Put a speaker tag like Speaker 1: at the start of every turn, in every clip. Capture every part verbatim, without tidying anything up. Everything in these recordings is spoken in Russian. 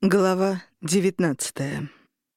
Speaker 1: Глава девятнадцатая.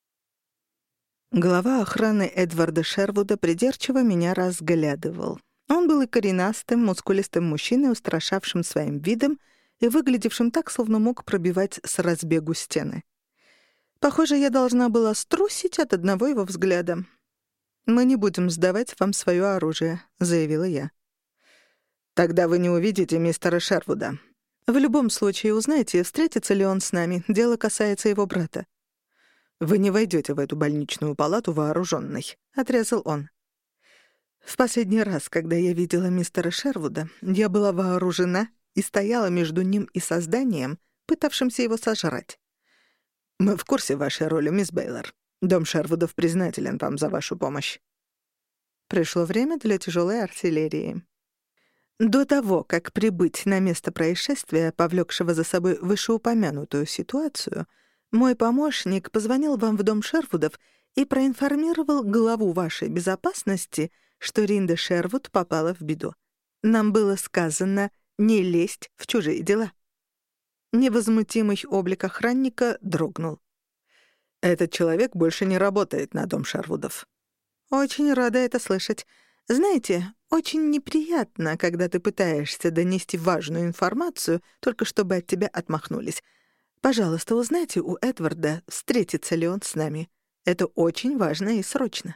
Speaker 1: Глава охраны Эдварда Шервуда придирчиво меня разглядывал. Он был и коренастым, мускулистым мужчиной, устрашавшим своим видом и выглядевшим так, словно мог пробивать с разбегу стены. Похоже, я должна была струсить от одного его взгляда. «Мы не будем сдавать вам свое оружие», — заявила я. «Тогда вы не увидите мистера Шервуда. В любом случае узнаете, встретится ли он с нами. Дело касается его брата». «Вы не войдете в эту больничную палату вооруженной», — отрезал он. В последний раз, когда я видела мистера Шервуда, я была вооружена и стояла между ним и созданием, пытавшимся его сожрать. «Мы в курсе вашей роли, мисс Бейлор. Дом Шервудов признателен вам за вашу помощь». Пришло время для тяжелой артиллерии. До того, как прибыть на место происшествия, повлекшего за собой вышеупомянутую ситуацию, мой помощник позвонил вам в дом Шервудов и проинформировал главу вашей безопасности, что Ринда Шервуд попала в беду. Нам было сказано не лезть в чужие дела. Невозмутимый облик охранника дрогнул. «Этот человек больше не работает на дом Шервудов». «Очень рада это слышать. Знаете, очень неприятно, когда ты пытаешься донести важную информацию, только чтобы от тебя отмахнулись. Пожалуйста, узнайте у Эдварда, встретится ли он с нами. Это очень важно и срочно».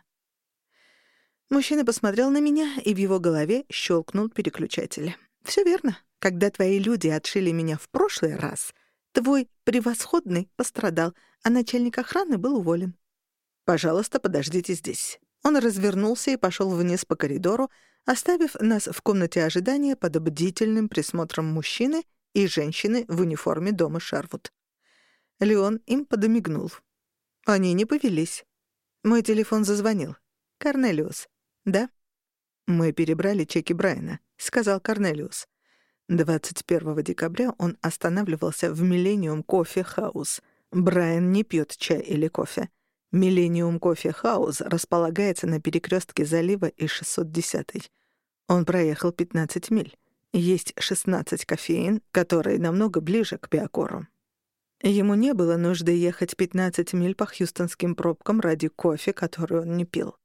Speaker 1: Мужчина посмотрел на меня, и в его голове щелкнул переключатель. «Всё верно. Когда твои люди отшили меня в прошлый раз, твой превосходный пострадал, а начальник охраны был уволен. Пожалуйста, подождите здесь». Он развернулся и пошел вниз по коридору, оставив нас в комнате ожидания под бдительным присмотром мужчины и женщины в униформе дома Шервуд. Леон им подмигнул. Они не повелись. Мой телефон зазвонил. «Корнелиус». «Да?» «Мы перебрали чеки Брайана», — сказал Корнелиус. двадцать первого декабря он останавливался в Millennium Coffee House. Брайан не пьет чай или кофе. Millennium Coffee House располагается на перекрестке залива и шестьсот десятой. Он проехал пятнадцать миль. Есть шестнадцать кофеин, которые намного ближе к Пиакору. Ему не было нужды ехать пятнадцать миль по хьюстонским пробкам ради кофе, который он не пил.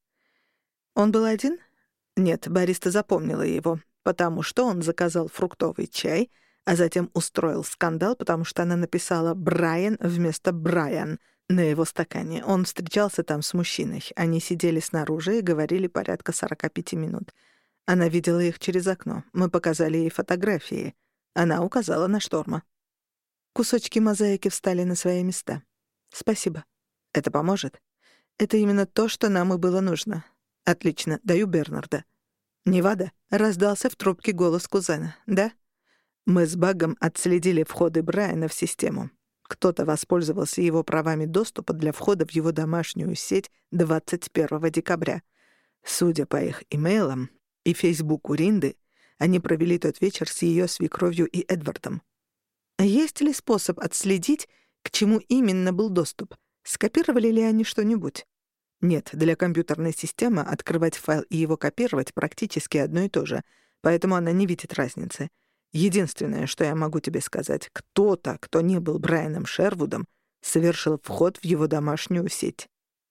Speaker 1: Он был один? Нет, бариста запомнила его, потому что он заказал фруктовый чай, а затем устроил скандал, потому что она написала «Брайан» вместо «Брайан» на его стакане. Он встречался там с мужчиной. Они сидели снаружи и говорили порядка сорок пять минут. Она видела их через окно. Мы показали ей фотографии. Она указала на Шторма. Кусочки мозаики встали на свои места. «Спасибо. Это поможет? Это именно то, что нам и было нужно. Отлично. Даю Бернарда». «Невада?» — раздался в трубке голос кузена. «Да?» «Мы с Багом отследили входы Брайана в систему. Кто-то воспользовался его правами доступа для входа в его домашнюю сеть двадцать первого декабря. Судя по их имейлам и фейсбуку Ринды, они провели тот вечер с ее свекровью и Эдвардом. Есть ли способ отследить, к чему именно был доступ? Скопировали ли они что-нибудь? Нет, для компьютерной системы открывать файл и его копировать практически одно и то же, поэтому она не видит разницы. Единственное, что я могу тебе сказать, кто-то, кто не был Брайаном Шервудом, совершил вход в его домашнюю сеть.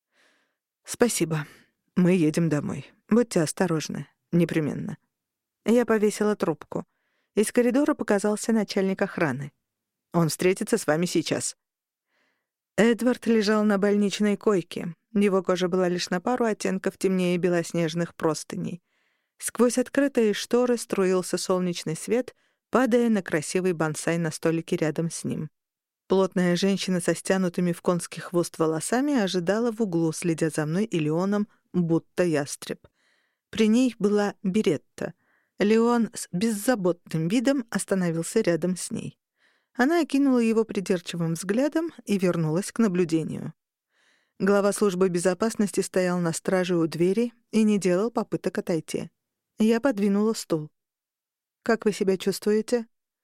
Speaker 1: Спасибо. Мы едем домой. Будьте осторожны. Непременно. Я повесила трубку. Из коридора показался начальник охраны. Он встретится с вами сейчас. Эдвард лежал на больничной койке. Его кожа была лишь на пару оттенков темнее белоснежных простыней. Сквозь открытые шторы струился солнечный свет, падая на красивый бонсай на столике рядом с ним. Плотная женщина со стянутыми в конский хвост волосами ожидала в углу, следя за мной и Леоном, будто ястреб. При ней была Беретта. Леон с беззаботным видом остановился рядом с ней. Она окинула его придирчивым взглядом и вернулась к наблюдению. Глава службы безопасности стоял на страже у двери и не делал попыток отойти. Я подвинула стул. «Как вы себя чувствуете?»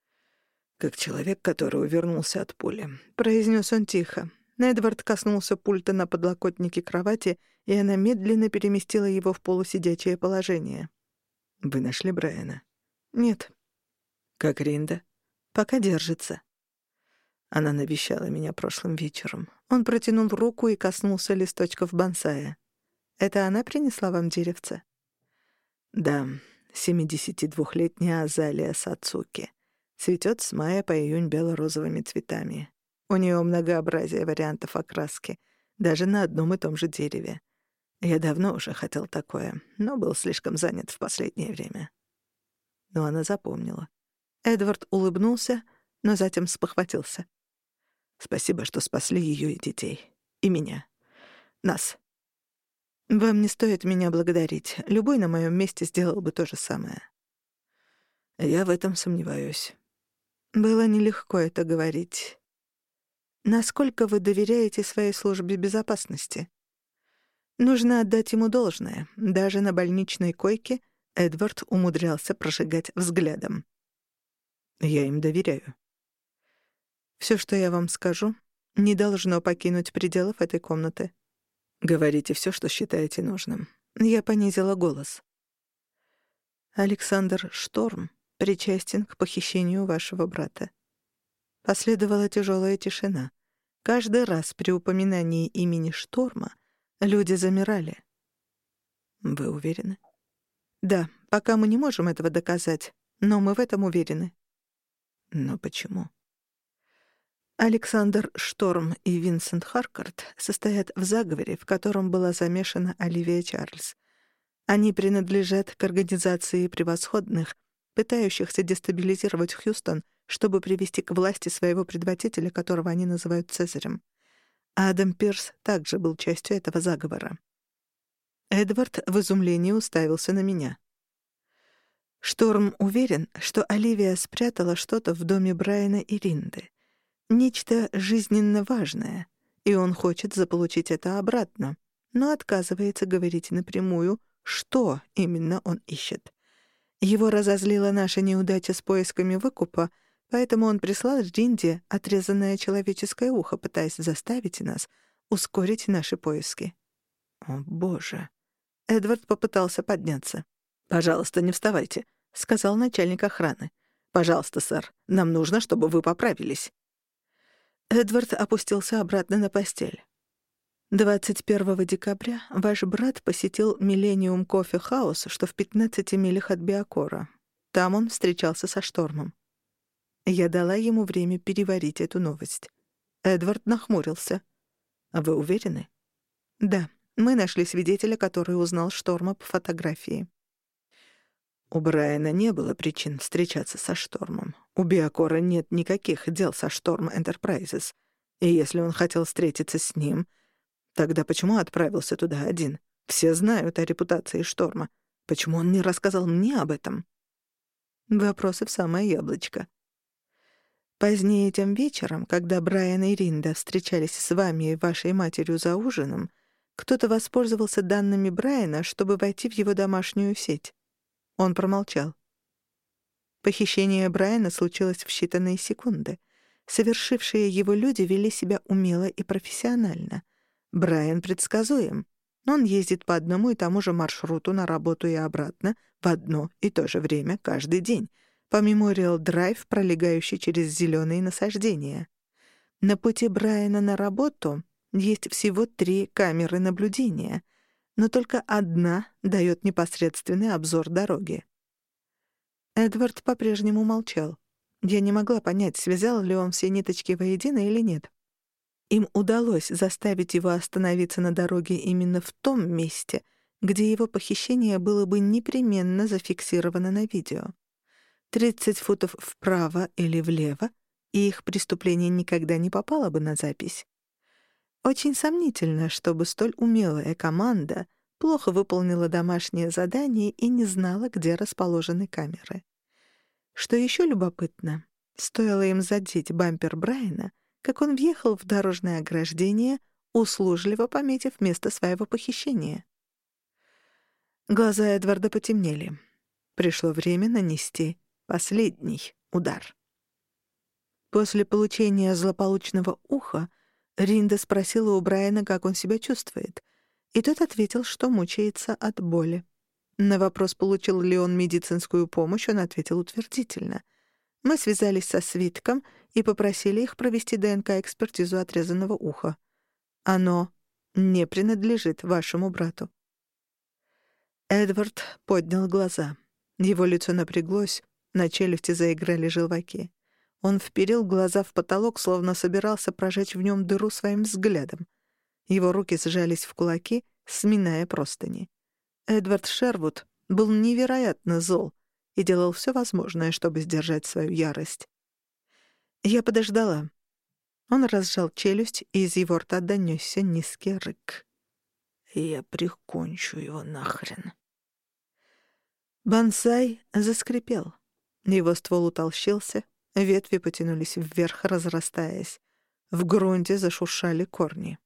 Speaker 1: «Как человек, который увернулся от пули», — произнес он тихо. Эдвард коснулся пульта на подлокотнике кровати, и она медленно переместила его в полусидячее положение. «Вы нашли Брайана?» «Нет». «Как Ринда?» «Пока держится». Она навещала меня прошлым вечером. Он протянул руку и коснулся листочков бонсая. «Это она принесла вам деревце?» «Да, семидесятидвухлетняя азалия сацуки. Цветет с мая по июнь бело-розовыми цветами. У нее многообразие вариантов окраски, даже на одном и том же дереве. Я давно уже хотел такое, но был слишком занят в последнее время». Но она запомнила. Эдвард улыбнулся, но затем спохватился. «Спасибо, что спасли ее и детей. И меня. Нас». «Вам не стоит меня благодарить. Любой на моем месте сделал бы то же самое». «Я в этом сомневаюсь». Было нелегко это говорить. «Насколько вы доверяете своей службе безопасности?» Нужно отдать ему должное. Даже на больничной койке Эдвард умудрялся прожигать взглядом. «Я им доверяю». «Всё, что я вам скажу, не должно покинуть пределов этой комнаты». «Говорите всё, что считаете нужным». Я понизила голос. «Александр Шторм причастен к похищению вашего брата». Последовала тяжелая тишина. Каждый раз при упоминании имени Шторма люди замирали. «Вы уверены?» «Да, пока мы не можем этого доказать, но мы в этом уверены». «Но почему?» Александр Шторм и Винсент Харкарт состоят в заговоре, в котором была замешана Оливия Чарльз. Они принадлежат к организации превосходных, пытающихся дестабилизировать Хьюстон, чтобы привести к власти своего предводителя, которого они называют Цезарем. Адам Пирс также был частью этого заговора. Эдвард в изумлении уставился на меня. Шторм уверен, что Оливия спрятала что-то в доме Брайана и Ринды. Нечто жизненно важное, и он хочет заполучить это обратно, но отказывается говорить напрямую, что именно он ищет. Его разозлила наша неудача с поисками выкупа, поэтому он прислал Ринде отрезанное человеческое ухо, пытаясь заставить нас ускорить наши поиски. О, Боже! Эдвард попытался подняться. «Пожалуйста, не вставайте», — сказал начальник охраны. «Пожалуйста, сэр, нам нужно, чтобы вы поправились». Эдвард опустился обратно на постель. двадцать первого декабря ваш брат посетил Millennium Coffee House, что в пятнадцати милях от Биокора. Там он встречался со Штормом. Я дала ему время переварить эту новость. Эдвард нахмурился. «А вы уверены?» «Да, мы нашли свидетеля, который узнал Шторма по фотографии». У Брайана не было причин встречаться со Штормом. У Биокора нет никаких дел со Шторм Enterprises. И если он хотел встретиться с ним, тогда почему отправился туда один? Все знают о репутации Шторма. Почему он не рассказал мне об этом? Вопросы в самое яблочко. Позднее тем вечером, когда Брайан и Ринда встречались с вами и вашей матерью за ужином, кто-то воспользовался данными Брайана, чтобы войти в его домашнюю сеть. Он промолчал. Похищение Брайана случилось в считанные секунды. Совершившие его люди вели себя умело и профессионально. Брайан предсказуем. Он ездит по одному и тому же маршруту на работу и обратно в одно и то же время каждый день, по Мемориал Драйв, пролегающий через зеленые насаждения. На пути Брайана на работу есть всего три камеры наблюдения, но только одна дает непосредственный обзор дороги. Эдвард по-прежнему молчал. Я не могла понять, связал ли он все ниточки воедино или нет. Им удалось заставить его остановиться на дороге именно в том месте, где его похищение было бы непременно зафиксировано на видео. тридцать футов вправо или влево, и их преступление никогда не попало бы на запись. Очень сомнительно, чтобы столь умелая команда плохо выполнила домашнее задание и не знала, где расположены камеры. Что еще любопытно, стоило им задеть бампер Брайана, как он въехал в дорожное ограждение, услужливо пометив место своего похищения. Глаза Эдварда потемнели. Пришло время нанести последний удар. После получения злополучного уха Ринда спросила у Брайана, как он себя чувствует, и тот ответил, что мучается от боли. На вопрос, получил ли он медицинскую помощь, он ответил утвердительно. Мы связались со свитком и попросили их провести ДНК-экспертизу отрезанного уха. Оно не принадлежит вашему брату». Эдвард поднял глаза. Его лицо напряглось, на челюсти заиграли желваки. Он вперил глаза в потолок, словно собирался прожечь в нем дыру своим взглядом. Его руки сжались в кулаки, сминая простыни. Эдвард Шервуд был невероятно зол и делал все возможное, чтобы сдержать свою ярость. Я подождала. Он разжал челюсть, и из его рта донесся низкий рык. «Я прикончу его нахрен». Бонсай заскрипел. Его ствол утолщился, ветви потянулись вверх, разрастаясь. В грунте зашуршали корни.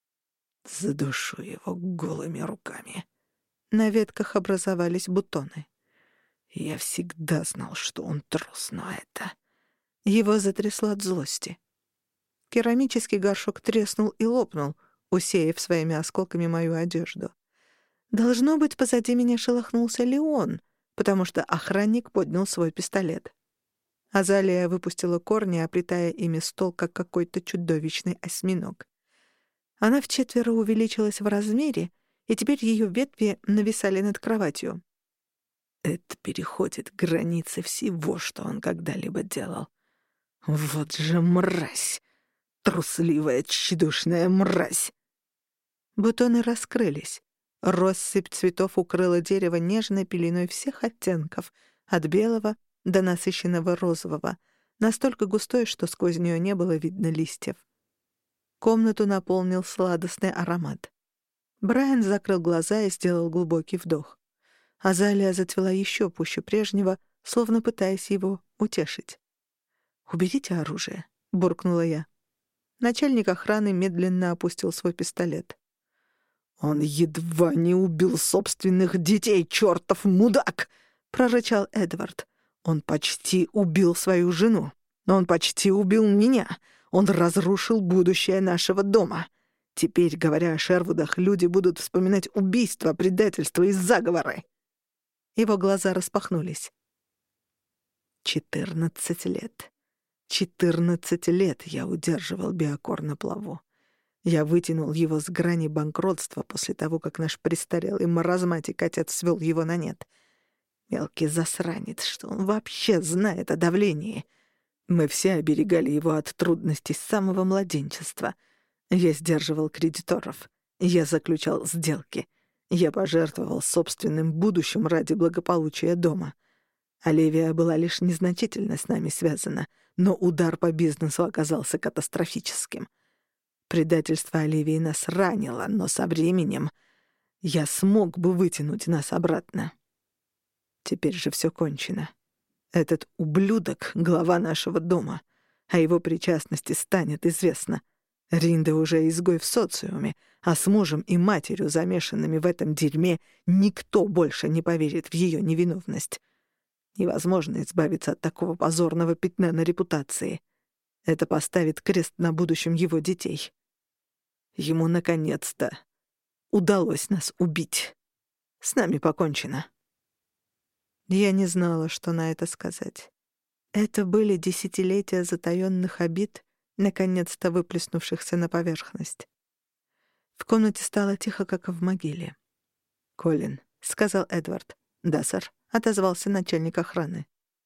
Speaker 1: «Задушу его голыми руками». На ветках образовались бутоны. Я всегда знал, что он трус, но это... Его затрясло от злости. Керамический горшок треснул и лопнул, усеяв своими осколками мою одежду. Должно быть, позади меня шелохнулся Леон, потому что охранник поднял свой пистолет. Азалия выпустила корни, оплетая ими стол, как какой-то чудовищный осьминог. Она вчетверо увеличилась в размере, и теперь ее ветви нависали над кроватью. Это переходит границы всего, что он когда-либо делал. Вот же мразь! Трусливая, тщедушная мразь! Бутоны раскрылись. Россыпь цветов укрыла дерево нежной пеленой всех оттенков, от белого до насыщенного розового, настолько густой, что сквозь нее не было видно листьев. Комнату наполнил сладостный аромат. Брайан закрыл глаза и сделал глубокий вдох. Азалия зацвела еще пуще прежнего, словно пытаясь его утешить. «Уберите оружие», — буркнула я. Начальник охраны медленно опустил свой пистолет. «Он едва не убил собственных детей, чертов мудак!» — прорычал Эдвард. «Он почти убил свою жену. Он почти убил меня. Он разрушил будущее нашего дома. Теперь, говоря о Шервудах, люди будут вспоминать убийства, предательства и заговоры». Его глаза распахнулись. Четырнадцать лет. Четырнадцать лет я удерживал Биокор на плаву. Я вытянул его с грани банкротства после того, как наш престарелый маразматик отец свел его на нет. Мелкий засранец, что он вообще знает о давлении. Мы все оберегали его от трудностей с самого младенчества. Я сдерживал кредиторов. Я заключал сделки. Я пожертвовал собственным будущим ради благополучия дома. Оливия была лишь незначительно с нами связана, но удар по бизнесу оказался катастрофическим. Предательство Оливии нас ранило, но со временем я смог бы вытянуть нас обратно. Теперь же все кончено. Этот ублюдок — глава нашего дома. О его причастности станет известно. Ринда уже изгой в социуме, а с мужем и матерью, замешанными в этом дерьме, никто больше не поверит в ее невиновность. Невозможно избавиться от такого позорного пятна на репутации. Это поставит крест на будущем его детей. Ему, наконец-то, удалось нас убить. С нами покончено. Я не знала, что на это сказать. Это были десятилетия затаённых обид, наконец-то выплеснувшихся на поверхность. В комнате стало тихо, как в могиле. «Колин», — сказал Эдвард. «Да, сэр», — отозвался начальник охраны.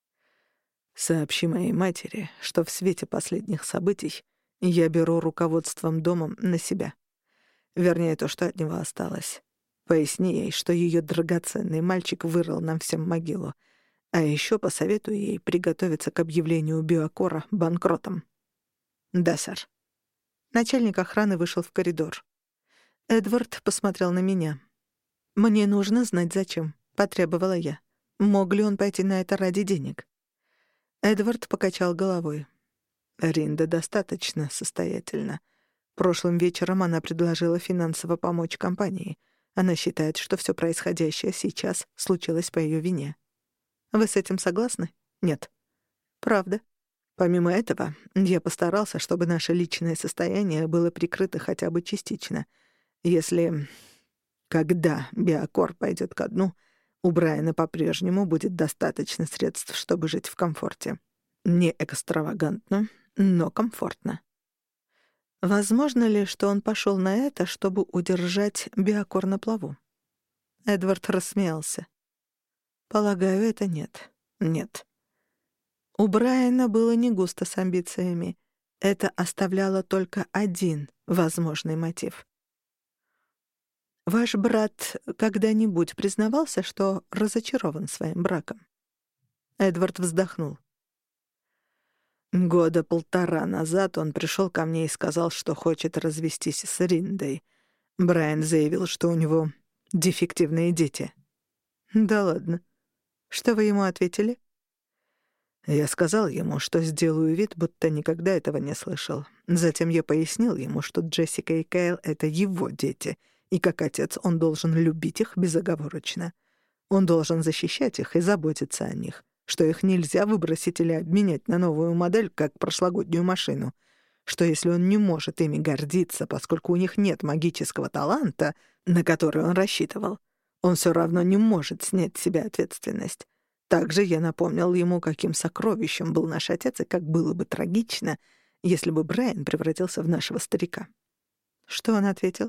Speaker 1: «Сообщи моей матери, что в свете последних событий я беру руководством домом на себя. Вернее, то, что от него осталось. Поясни ей, что ее драгоценный мальчик вырыл нам всем могилу. А еще посоветую ей приготовиться к объявлению Биокора банкротом». «Да, сэр». Начальник охраны вышел в коридор. Эдвард посмотрел на меня. «Мне нужно знать, зачем», — потребовала я. Мог ли он пойти на это ради денег? Эдвард покачал головой. Ринда достаточно состоятельна. Прошлым вечером она предложила финансово помочь компании. Она считает, что все происходящее сейчас случилось по ее вине. Вы с этим согласны? Нет. Правда. Помимо этого, я постарался, чтобы наше личное состояние было прикрыто хотя бы частично. Если... Когда Биокор пойдет ко дну, у Брайана по-прежнему будет достаточно средств, чтобы жить в комфорте. Не экстравагантно, но комфортно. Возможно ли, что он пошел на это, чтобы удержать Биокор на плаву? Эдвард рассмеялся. Полагаю, это нет. Нет. У Брайана было не густо с амбициями. Это оставляло только один возможный мотив. Ваш брат когда-нибудь признавался, что разочарован своим браком? Эдвард вздохнул. Года полтора назад он пришел ко мне и сказал, что хочет развестись с Риндой. Брайан заявил, что у него дефективные дети. Да ладно. Что вы ему ответили? Я сказал ему, что сделаю вид, будто никогда этого не слышал. Затем я пояснил ему, что Джессика и Кайл — это его дети, и как отец он должен любить их безоговорочно. Он должен защищать их и заботиться о них, что их нельзя выбросить или обменять на новую модель, как прошлогоднюю машину, что если он не может ими гордиться, поскольку у них нет магического таланта, на который он рассчитывал, он все равно не может снять с себя ответственность. Также я напомнил ему, каким сокровищем был наш отец, и как было бы трагично, если бы Брайан превратился в нашего старика. Что он ответил?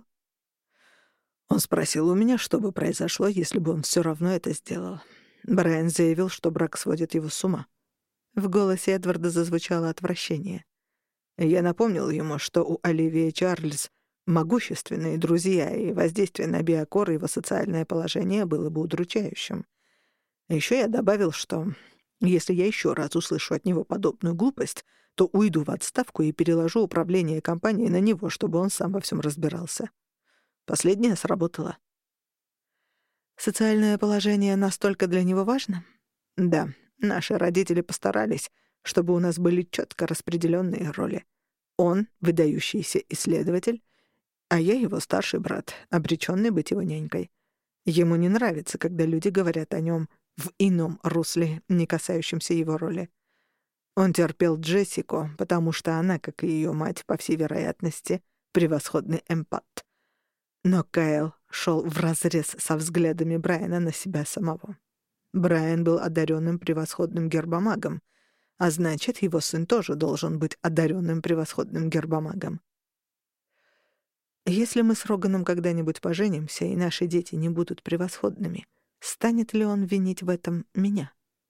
Speaker 1: Он спросил у меня, что бы произошло, если бы он все равно это сделал. Брайан заявил, что брак сводит его с ума. В голосе Эдварда зазвучало отвращение. Я напомнил ему, что у Оливии Чарльз могущественные друзья, и воздействие на Биокор и его социальное положение было бы удручающим. Еще я добавил, что если я еще раз услышу от него подобную глупость, то уйду в отставку и переложу управление компанией на него, чтобы он сам во всем разбирался. Последнее сработало. Социальное положение настолько для него важно? Да, наши родители постарались, чтобы у нас были четко распределенные роли. Он — выдающийся исследователь, а я его старший брат, обреченный быть его нянькой. Ему не нравится, когда люди говорят о нем в ином русле, не касающемся его роли. Он терпел Джессику, потому что она, как и ее мать, по всей вероятности, превосходный эмпат. Но Кайл шел вразрез со взглядами Брайана на себя самого. Брайан был одаренным превосходным гербомагом, а значит, его сын тоже должен быть одаренным превосходным гербомагом. Если мы с Роганом когда-нибудь поженимся, и наши дети не будут превосходными, станет ли он винить в этом меня?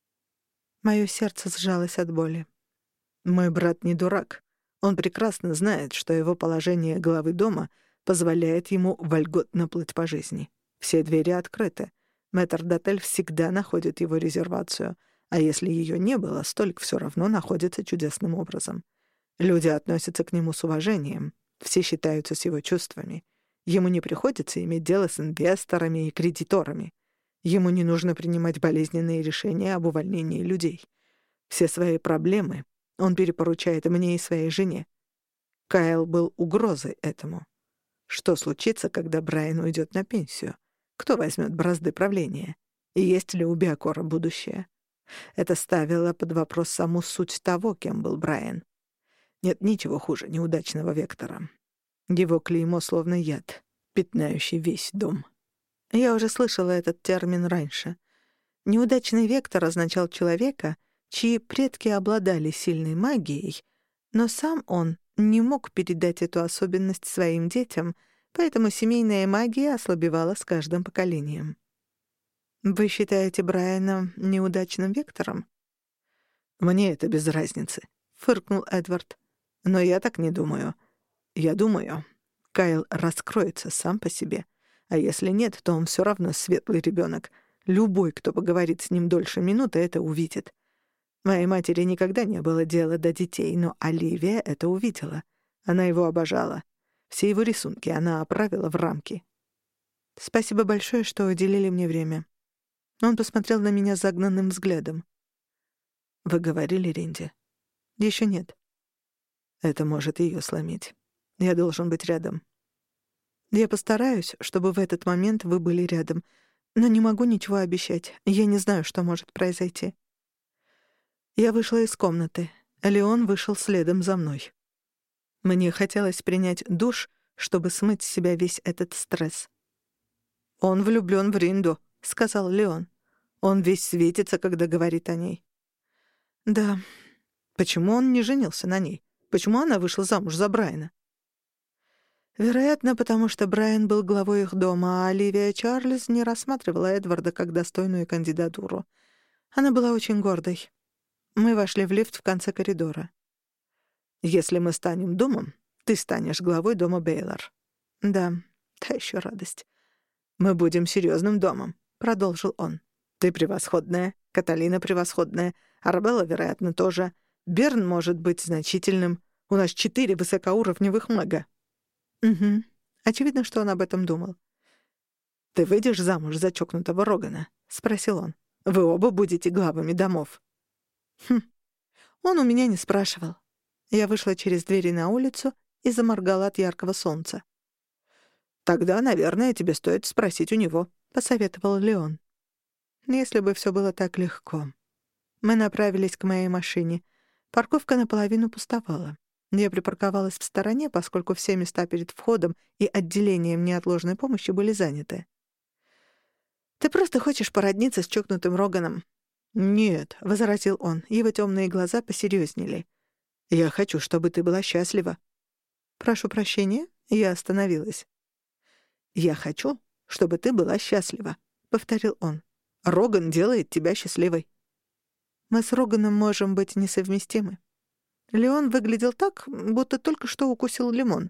Speaker 1: Моё сердце сжалось от боли. Мой брат не дурак. Он прекрасно знает, что его положение главы дома позволяет ему вольготно плыть по жизни. Все двери открыты. Метрдотель всегда находит его резервацию, а если её не было, столик всё равно находится чудесным образом. Люди относятся к нему с уважением, все считаются с его чувствами. Ему не приходится иметь дело с инвесторами и кредиторами. Ему не нужно принимать болезненные решения об увольнении людей. Все свои проблемы он перепоручает мне и своей жене. Кайл был угрозой этому. Что случится, когда Брайан уйдет на пенсию? Кто возьмет бразды правления? И есть ли у Биокора будущее? Это ставило под вопрос саму суть того, кем был Брайан. Нет ничего хуже неудачного вектора. Его клеймо словно яд, пятнающий весь дом. Я уже слышала этот термин раньше. Неудачный вектор означал человека, чьи предки обладали сильной магией, но сам он не мог передать эту особенность своим детям, поэтому семейная магия ослабевала с каждым поколением. Вы считаете Брайана неудачным вектором? Мне это без разницы, фыркнул Эдвард. Но я так не думаю. Я думаю, Кайл раскроется сам по себе. А если нет, то он все равно светлый ребенок. Любой, кто поговорит с ним дольше минуты, это увидит. Моей матери никогда не было дела до детей, но Оливия это увидела. Она его обожала. Все его рисунки она оправила в рамки. Спасибо большое, что уделили мне время. Он посмотрел на меня загнанным взглядом. Вы говорили Ринде? Еще нет. Это может ее сломить. Я должен быть рядом. Я постараюсь, чтобы в этот момент вы были рядом, но не могу ничего обещать. Я не знаю, что может произойти. Я вышла из комнаты. Леон вышел следом за мной. Мне хотелось принять душ, чтобы смыть с себя весь этот стресс. «Он влюблён в Ринду», — сказал Леон. «Он весь светится, когда говорит о ней». «Да, Почему он не женился на ней? Почему она вышла замуж за Брайана? Вероятно, потому что Брайан был главой их дома, а Оливия Чарльз не рассматривала Эдварда как достойную кандидатуру. Она была очень гордой. Мы вошли в лифт в конце коридора. «Если мы станем домом, ты станешь главой дома Бейлор». «Да, та еще радость». «Мы будем серьезным домом», — продолжил он. «Ты превосходная, Каталина превосходная, Арабелла, вероятно, тоже. Берн может быть значительным. У нас четыре высокоуровневых мага». «Угу. Очевидно, что он об этом думал». «Ты выйдешь замуж за чокнутого Рогана?» — спросил он. «Вы оба будете главами домов». «Хм. Он у меня не спрашивал». Я вышла через двери на улицу и заморгала от яркого солнца. «Тогда, наверное, тебе стоит спросить у него», — посоветовал Леон. Если бы все было так легко. Мы направились к моей машине. Парковка наполовину пустовала. Я припарковалась в стороне, поскольку все места перед входом и отделением неотложной помощи были заняты. «Ты просто хочешь породниться с чокнутым Роганом?» «Нет», — возразил он, его темные глаза посерьезнели. «Я хочу, чтобы ты была счастлива». «Прошу прощения», — я остановилась. «Я хочу, чтобы ты была счастлива», — повторил он. «Роган делает тебя счастливой». «Мы с Роганом можем быть несовместимы». Леон выглядел так, будто только что укусил лимон.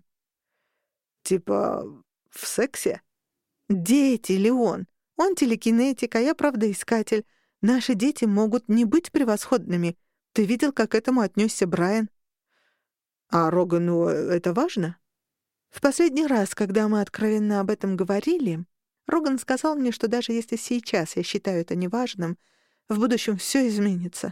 Speaker 1: «Типа в сексе?» «Дети, Леон. Он телекинетик, а я правдоискатель. Наши дети могут не быть превосходными. Ты видел, как к этому отнесся Брайан?» «А Рогану это важно?» «В последний раз, когда мы откровенно об этом говорили, Роган сказал мне, что даже если сейчас я считаю это неважным, в будущем все изменится».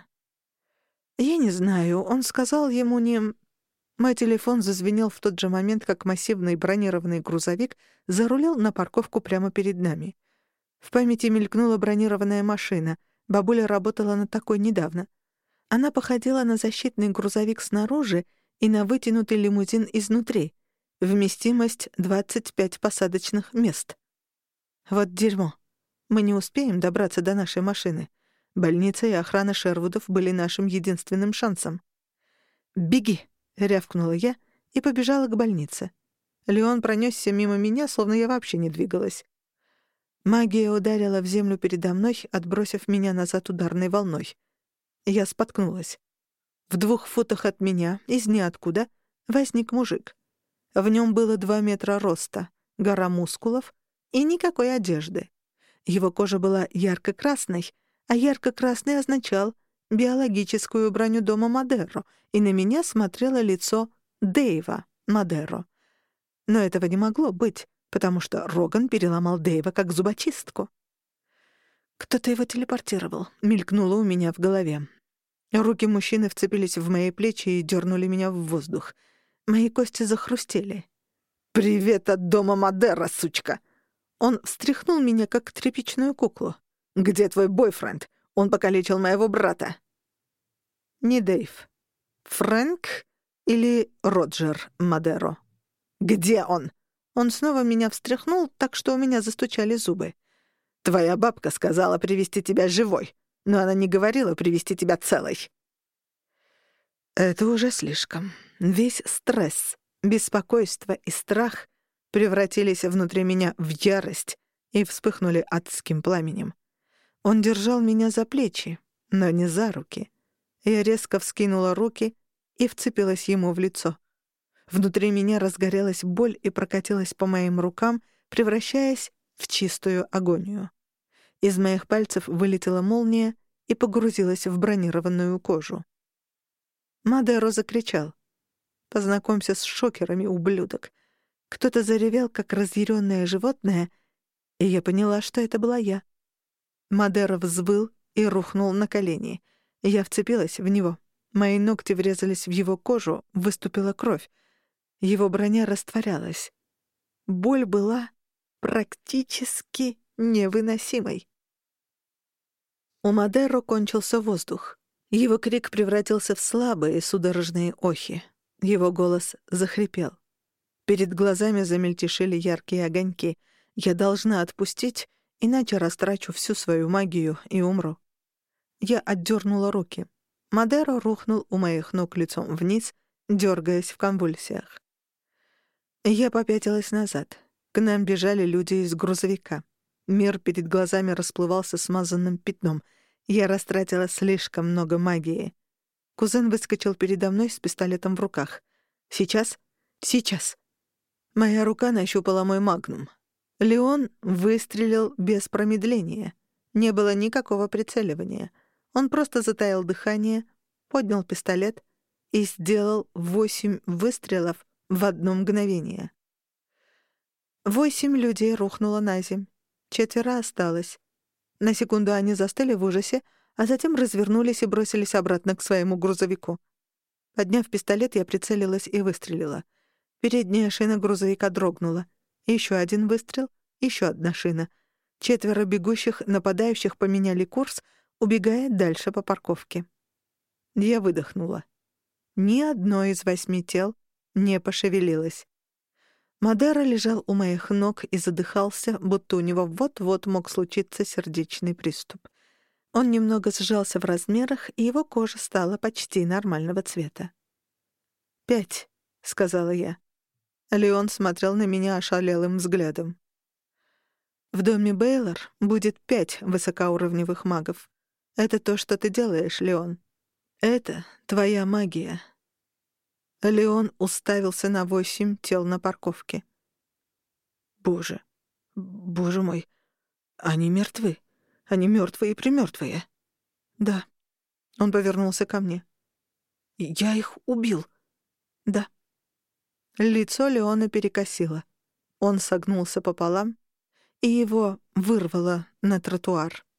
Speaker 1: «Я не знаю, он сказал ему не...» Мой телефон зазвенел в тот же момент, как массивный бронированный грузовик зарулил на парковку прямо перед нами. В памяти мелькнула бронированная машина. Бабуля работала на такой недавно. Она походила на защитный грузовик снаружи и на вытянутый лимузин изнутри. Вместимость двадцать пять посадочных мест. Вот дерьмо. Мы не успеем добраться до нашей машины. Больница и охрана Шервудов были нашим единственным шансом. «Беги!» — рявкнула я и побежала к больнице. Леон пронесся мимо меня, словно я вообще не двигалась. Магия ударила в землю передо мной, отбросив меня назад ударной волной. Я споткнулась. В двух футах от меня, из ниоткуда, возник мужик. В нем было два метра роста, гора мускулов и никакой одежды. Его кожа была ярко-красной, а ярко-красный означал биологическую броню дома Мадеро, и на меня смотрело лицо Дэйва Мадеро. Но этого не могло быть, потому что Роган переломал Дэйва как зубочистку. «Кто-то его телепортировал», — мелькнуло у меня в голове. Руки мужчины вцепились в мои плечи и дернули меня в воздух. Мои кости захрустели. «Привет от дома Мадеро, сучка!» Он встряхнул меня, как тряпичную куклу. «Где твой бойфренд? Он покалечил моего брата». «Не Дэйв. Фрэнк или Роджер Мадеро?» «Где он?» Он снова меня встряхнул, так что у меня застучали зубы. «Твоя бабка сказала привести тебя живой, но она не говорила привести тебя целой». Это уже слишком. Весь стресс, беспокойство и страх превратились внутри меня в ярость и вспыхнули адским пламенем. Он держал меня за плечи, но не за руки. Я резко вскинула руки и вцепилась ему в лицо. Внутри меня разгорелась боль и прокатилась по моим рукам, превращаясь в чистую агонию. Из моих пальцев вылетела молния и погрузилась в бронированную кожу. Мадеро закричал: «Познакомься с шокерами, ублюдок!» Кто-то заревел, как разъяренное животное, и я поняла, что это была я. Мадеро взвыл и рухнул на колени. Я вцепилась в него. Мои ногти врезались в его кожу, выступила кровь. Его броня растворялась. Боль была практически невыносимой. У Мадеро кончился воздух. Его крик превратился в слабые судорожные охи. Его голос захрипел. Перед глазами замельтешили яркие огоньки. Я должна отпустить, иначе растрачу всю свою магию и умру. Я отдернула руки. Мадеро рухнул у моих ног лицом вниз, дергаясь в конвульсиях. Я попятилась назад. К нам бежали люди из грузовика. Мир перед глазами расплывался смазанным пятном. Я растратила слишком много магии. Кузен выскочил передо мной с пистолетом в руках. «Сейчас? Сейчас!» Моя рука нащупала мой магнум. Леон выстрелил без промедления. Не было никакого прицеливания. Он просто затаил дыхание, поднял пистолет и сделал восемь выстрелов в одно мгновение. Восемь людей рухнуло на земь. Четверо осталось. На секунду они застыли в ужасе, а затем развернулись и бросились обратно к своему грузовику. Подняв пистолет, я прицелилась и выстрелила. Передняя шина грузовика дрогнула. Еще один выстрел, еще одна шина. Четверо бегущих нападающих поменяли курс, убегая дальше по парковке. Я выдохнула. Ни одно из восьми тел не пошевелилось. Мадеро лежал у моих ног и задыхался, будто у него вот-вот мог случиться сердечный приступ. Он немного сжался в размерах, и его кожа стала почти нормального цвета. «Пять», — сказала я. Леон смотрел на меня ошалелым взглядом. «В доме Бейлор будет пять высокоуровневых магов. Это то, что ты делаешь, Леон. Это твоя магия». Леон уставился на восемь тел на парковке. «Боже, боже мой, они мертвы. Они мертвые и премертвые». «Да». Он повернулся ко мне. «Я их убил». «Да». Лицо Леона перекосило. Он согнулся пополам, и его вырвало на тротуар.